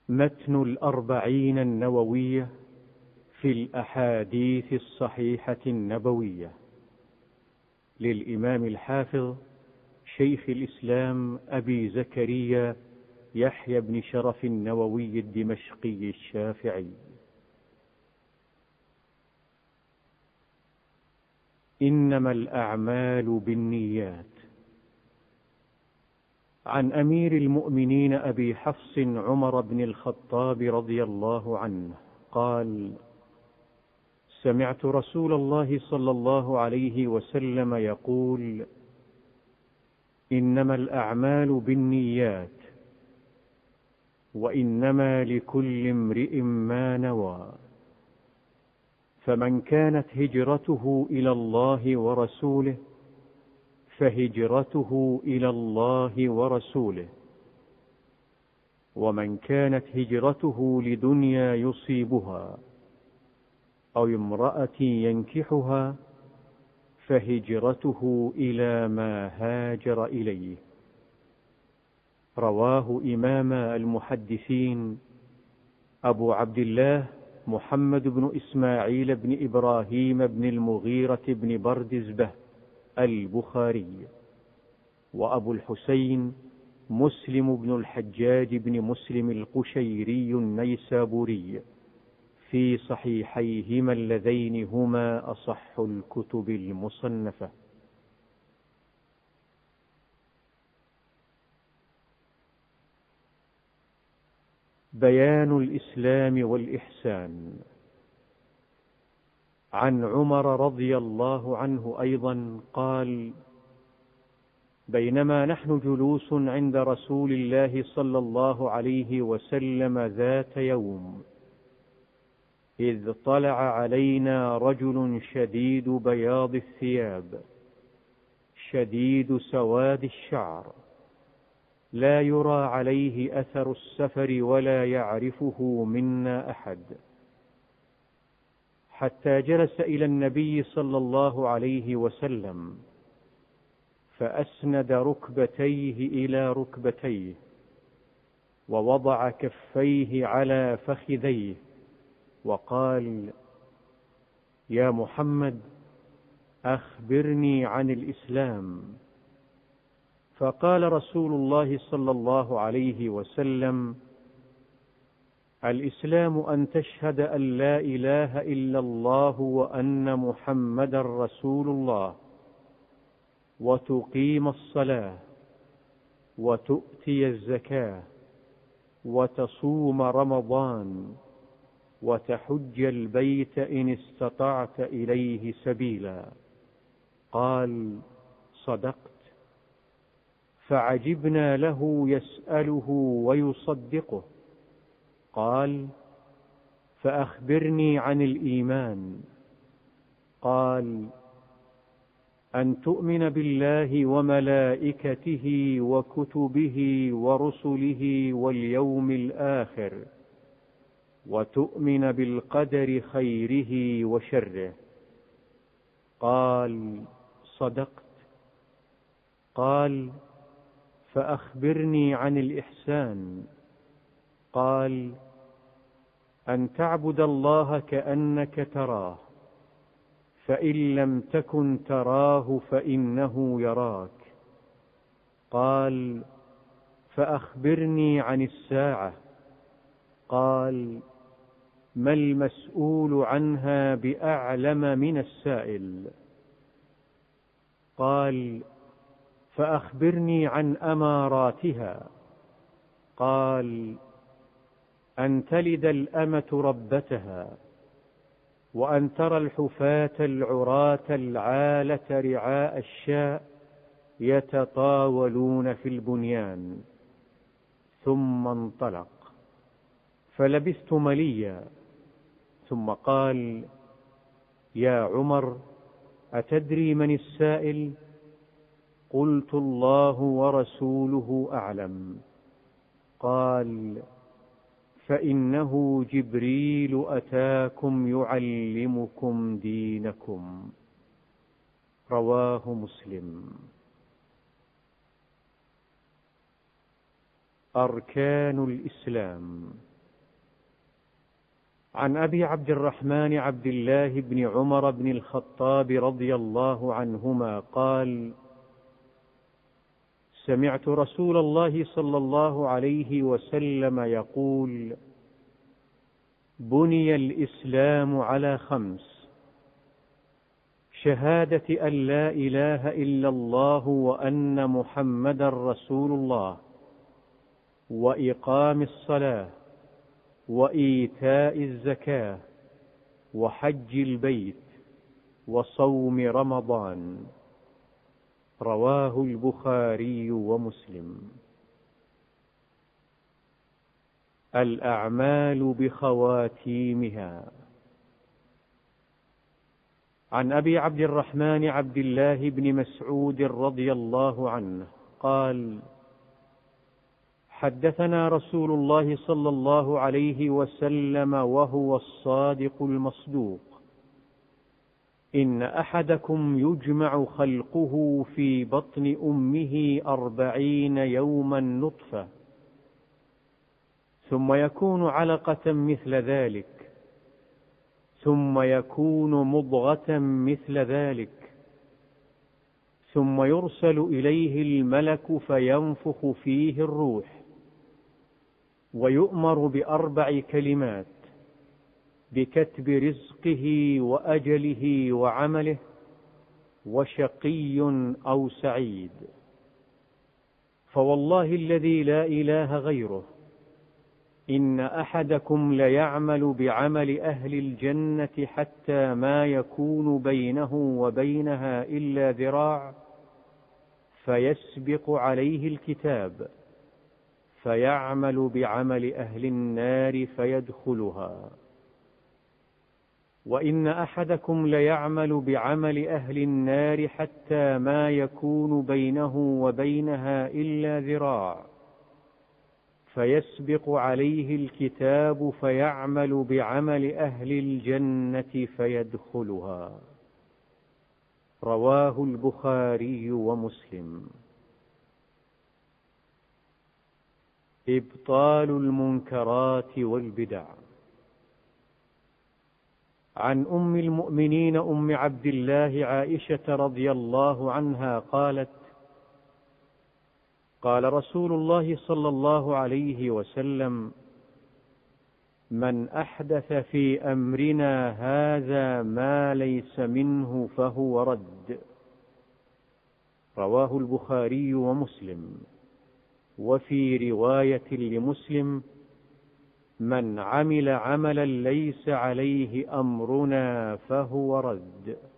متن الأربعين النووية في الأحاديث الصحيحة النبوية للإمام الحافظ شيخ الإسلام أبي زكريا يحيى بن شرف النووي الدمشقي الشافعي. إنما الأعمال بالنيات. عن أمير المؤمنين أبي حفص عمر بن الخطاب رضي الله عنه قال: سمعت رسول الله صلى الله عليه وسلم يقول: إنما الأعمال بالنيات، وإنما لكل امرئ ما نوى، فمن كانت هجرته إلى الله ورسوله فهجرته إلى الله ورسوله، ومن كانت هجرته لدنيا يصيبها أو امرأة ينكحها فهجرته إلى ما هاجر إليه. رواه إمام المحدثين أبو عبد الله محمد بن إسماعيل بن إبراهيم بن المغيرة بن بردزبة البخاري، وأبو الحسين مسلم بن الحجاج بن مسلم القشيري النيسابوري في صحيحيهما اللذين هما أصح الكتب المصنفة. بيان الإسلام والإحسان. عن عمر رضي الله عنه أيضا قال: بينما نحن جلوس عند رسول الله صلى الله عليه وسلم ذات يوم، إذ طلع علينا رجل شديد بياض الثياب شديد سواد الشعر، لا يرى عليه أثر السفر ولا يعرفه منا أحد، حتى جلس إلى النبي صلى الله عليه وسلم فأسند ركبتيه إلى ركبتيه ووضع كفيه على فخذيه وقال: يا محمد، أخبرني عن الإسلام. فقال رسول الله صلى الله عليه وسلم: الإسلام أن تشهد أن لا إله إلا الله وأن محمدا رسول الله، وتقيم الصلاة، وتؤتي الزكاة، وتصوم رمضان، وتحج البيت إن استطعت إليه سبيلا. قال: صدقت. فعجبنا له يسأله ويصدقه. قال: فأخبرني عن الإيمان. قال: أن تؤمن بالله وملائكته وكتبه ورسله واليوم الآخر، وتؤمن بالقدر خيره وشره. قال: صدقت. قال: فأخبرني عن الإحسان. قال: أن تعبد الله كأنك تراه، فإن لم تكن تراه فإنه يراك. قال: فأخبرني عن الساعة. قال: ما المسؤول عنها بأعلم من السائل. قال: فأخبرني عن أماراتها. قال: أن تلد الأمة ربتها، وأن ترى الحفاة العراة العالة رعاء الشاء يتطاولون في البنيان. ثم انطلق، فلبثت مليا، ثم قال: يا عمر، أتدري من السائل؟ قلت: الله ورسوله أعلم. قال: فإنه جبريل أتاكم يعلمكم دينكم. رواه مسلم. أركان الإسلام. عن أبي عبد الرحمن عبد الله بن عمر بن الخطاب رضي الله عنهما قال: سمعت رسول الله صلى الله عليه وسلم يقول: بني الإسلام على 5: شهادة أن لا إله إلا الله وأن محمدا رسول الله، وإقام الصلاة، وإيتاء الزكاة، وحج البيت، وصوم رمضان. رواه البخاري ومسلم. الأعمال بخواتيمها. عن أبي عبد الرحمن عبد الله بن مسعود رضي الله عنه قال: حدثنا رسول الله صلى الله عليه وسلم وهو الصادق المصدوق: إن أحدكم يجمع خلقه في بطن أمه 40 يوما نطفة، ثم يكون علقة مثل ذلك، ثم يكون مضغة مثل ذلك، ثم يرسل إليه الملك فينفخ فيه الروح، ويؤمر ب4 كلمات: بكتب رزقه وأجله وعمله، وشقي أو سعيد. فوالله الذي لا إله غيره، إن أحدكم ليعمل بعمل أهل الجنة حتى ما يكون بينه وبينها إلا ذراع، فيسبق عليه الكتاب فيعمل بعمل أهل النار فيدخلها. وإن أحدكم ليعمل بعمل أهل النار حتى ما يكون بينه وبينها إلا ذراع، فيسبق عليه الكتاب فيعمل بعمل أهل الجنة فيدخلها. رواه البخاري ومسلم. إبطال المنكرات والبدع. عن أم المؤمنين أم عبد الله عائشة رضي الله عنها قالت: قال رسول الله صلى الله عليه وسلم: من أحدث في أمرنا هذا ما ليس منه فهو رد. رواه البخاري ومسلم. وفي رواية لمسلم: من عمل عملا ليس عليه أمرنا فهو رد.